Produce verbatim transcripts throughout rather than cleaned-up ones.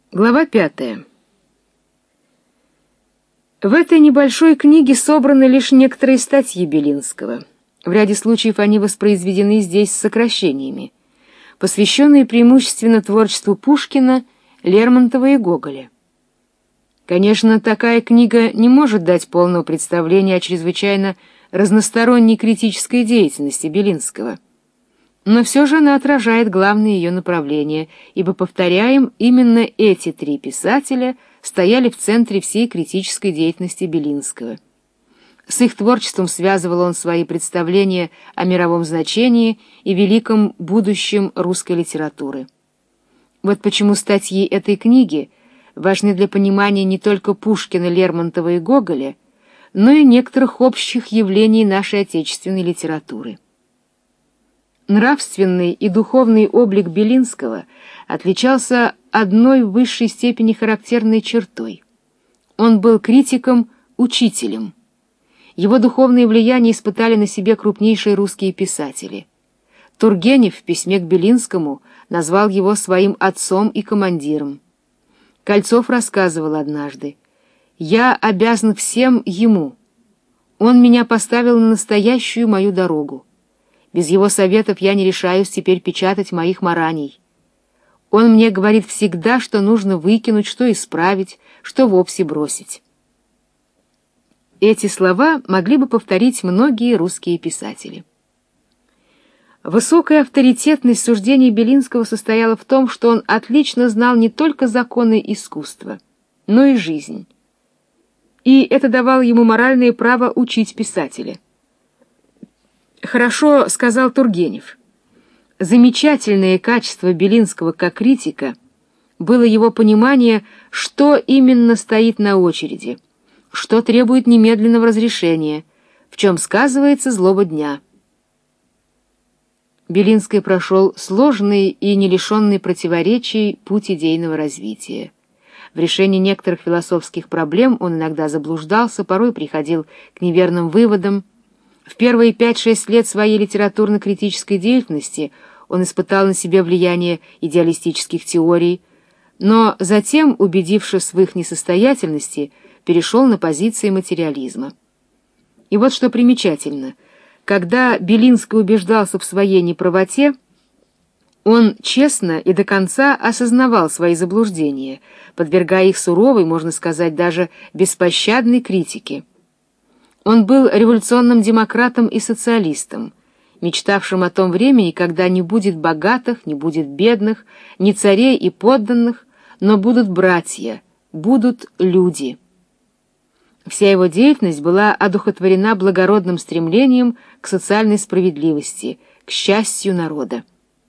Глава пятая. В этой небольшой книге собраны лишь некоторые статьи Белинского. В ряде случаев они воспроизведены здесь с сокращениями, посвященные преимущественно творчеству Пушкина, Лермонтова и Гоголя. Конечно, такая книга не может дать полного представления о чрезвычайно разносторонней критической деятельности Белинского. Но все же она отражает главные ее направления, ибо, повторяем, именно эти три писателя стояли в центре всей критической деятельности Белинского. С их творчеством связывал он свои представления о мировом значении и великом будущем русской литературы. Вот почему статьи этой книги важны для понимания не только Пушкина, Лермонтова и Гоголя, но и некоторых общих явлений нашей отечественной литературы. Нравственный и духовный облик Белинского отличался одной в высшей степени характерной чертой. Он был критиком-учителем. Его духовное влияние испытали на себе крупнейшие русские писатели. Тургенев в письме к Белинскому назвал его своим отцом и командиром. Кольцов рассказывал однажды: «Я обязан всем ему. Он меня поставил на настоящую мою дорогу. Без его советов я не решаюсь теперь печатать моих мораний. Он мне говорит всегда, что нужно выкинуть, что исправить, что вовсе бросить». Эти слова могли бы повторить многие русские писатели. Высокая авторитетность суждений Белинского состояла в том, что он отлично знал не только законы искусства, но и жизнь. И это давало ему моральное право учить писателя. Хорошо сказал Тургенев: замечательное качество Белинского как критика было его понимание, что именно стоит на очереди, что требует немедленного разрешения, в чем сказывается злоба дня. Белинский прошел сложный и не лишенный противоречий путь идейного развития. В решении некоторых философских проблем он иногда заблуждался, порой приходил к неверным выводам. В первые пять-шесть лет своей литературно-критической деятельности он испытал на себе влияние идеалистических теорий, но затем, убедившись в их несостоятельности, перешел на позиции материализма. И вот что примечательно: когда Белинский убеждался в своей неправоте, он честно и до конца осознавал свои заблуждения, подвергая их суровой, можно сказать, даже беспощадной критике. Он был революционным демократом и социалистом, мечтавшим о том времени, когда не будет богатых, не будет бедных, ни царей и подданных, но будут братья, будут люди. Вся его деятельность была одухотворена благородным стремлением к социальной справедливости, к счастью народа.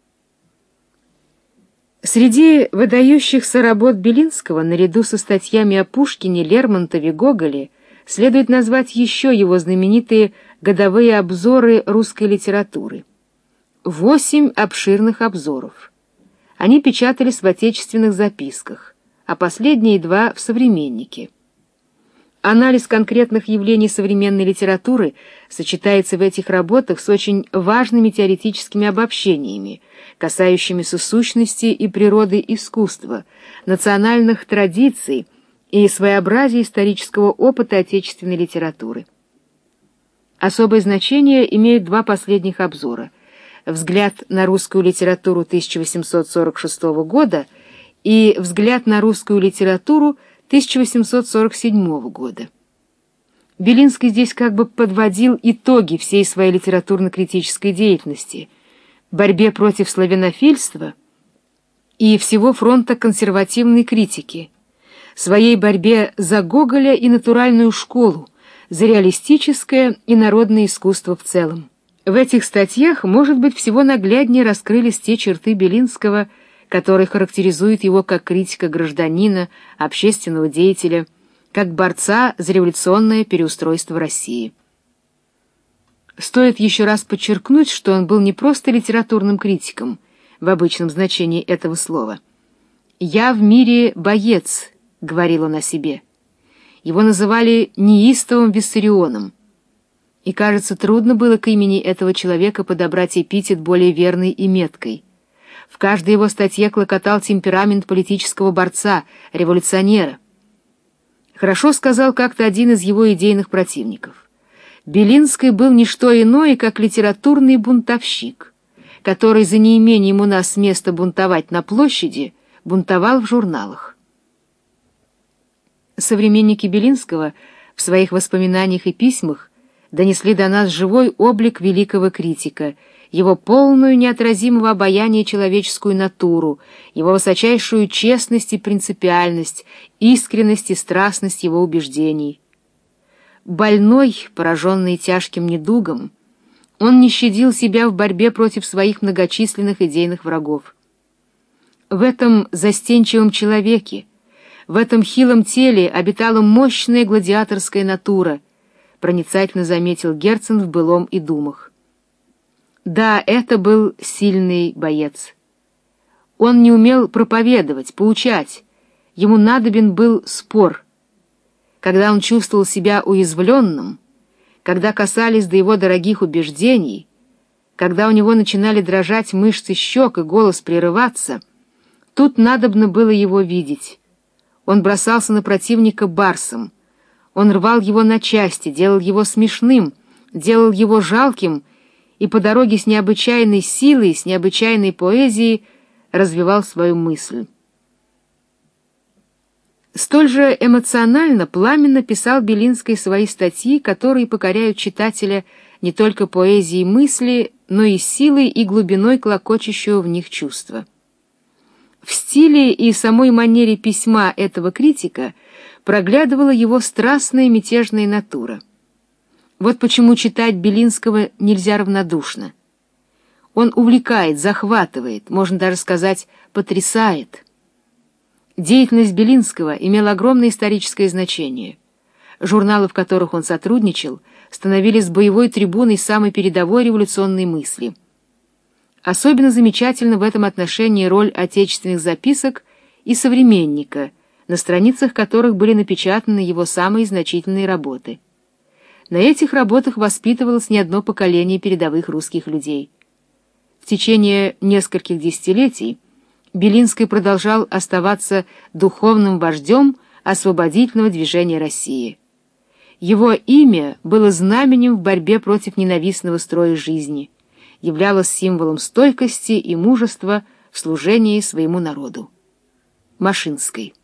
Среди выдающихся работ Белинского, наряду со статьями о Пушкине, Лермонтове, Гоголе, следует назвать еще его знаменитые годовые обзоры русской литературы. Восемь обширных обзоров. Они печатались в отечественных записках, а последние два — в «Современнике». Анализ конкретных явлений современной литературы сочетается в этих работах с очень важными теоретическими обобщениями, касающимися сущности и природы искусства, национальных традиций и своеобразия исторического опыта отечественной литературы. Особое значение имеют два последних обзора: «Взгляд на русскую литературу тысяча восемьсот сорок шестого года» и «Взгляд на русскую литературу тысяча восемьсот сорок седьмого года». Белинский здесь как бы подводил итоги всей своей литературно-критической деятельности, борьбе против славянофильства и всего фронта консервативной критики, своей борьбе за Гоголя и натуральную школу, за реалистическое и народное искусство в целом. В этих статьях, может быть, всего нагляднее раскрылись те черты Белинского, которые характеризуют его как критика-гражданина, общественного деятеля, как борца за революционное переустройство России. Стоит еще раз подчеркнуть, что он был не просто литературным критиком в обычном значении этого слова. «Я в мире боец», — говорил он о себе. Его называли неистовым Виссарионом. И, кажется, трудно было к имени этого человека подобрать эпитет более верный и меткий. В каждой его статье клокотал темперамент политического борца, революционера. Хорошо сказал как-то один из его идейных противников. Белинский был не что иное, как литературный бунтовщик, который за неимением у нас места бунтовать на площади бунтовал в журналах. Современники Белинского в своих воспоминаниях и письмах донесли до нас живой облик великого критика, его полную неотразимого обаяния человеческую натуру, его высочайшую честность и принципиальность, искренность и страстность его убеждений. Больной, пораженный тяжким недугом, он не щадил себя в борьбе против своих многочисленных идейных врагов. В этом застенчивом человеке, в этом хилом теле обитала мощная гладиаторская натура, проницательно заметил Герцен в «Былом и думах». Да, это был сильный боец. Он не умел проповедовать, поучать, ему надобен был спор. Когда он чувствовал себя уязвленным, когда касались до его дорогих убеждений, когда у него начинали дрожать мышцы щек и голос прерываться, тут надобно было его видеть. Он бросался на противника барсом, он рвал его на части, делал его смешным, делал его жалким и по дороге с необычайной силой, с необычайной поэзией развивал свою мысль. Столь же эмоционально, пламенно писал Белинский свои статьи, которые покоряют читателя не только поэзией мысли, но и силой и глубиной клокочущего в них чувства. В стиле и самой манере письма этого критика проглядывала его страстная мятежная натура. Вот почему читать Белинского нельзя равнодушно. Он увлекает, захватывает, можно даже сказать, потрясает. Деятельность Белинского имела огромное историческое значение. Журналы, в которых он сотрудничал, становились боевой трибуной самой передовой революционной мысли. Особенно замечательна в этом отношении роль отечественных записок и «Современника», на страницах которых были напечатаны его самые значительные работы. На этих работах воспитывалось не одно поколение передовых русских людей. В течение нескольких десятилетий Белинский продолжал оставаться духовным вождем освободительного движения России. Его имя было знаменем в борьбе против ненавистного строя жизни, являлось символом стойкости и мужества в служении своему народу. Машинский.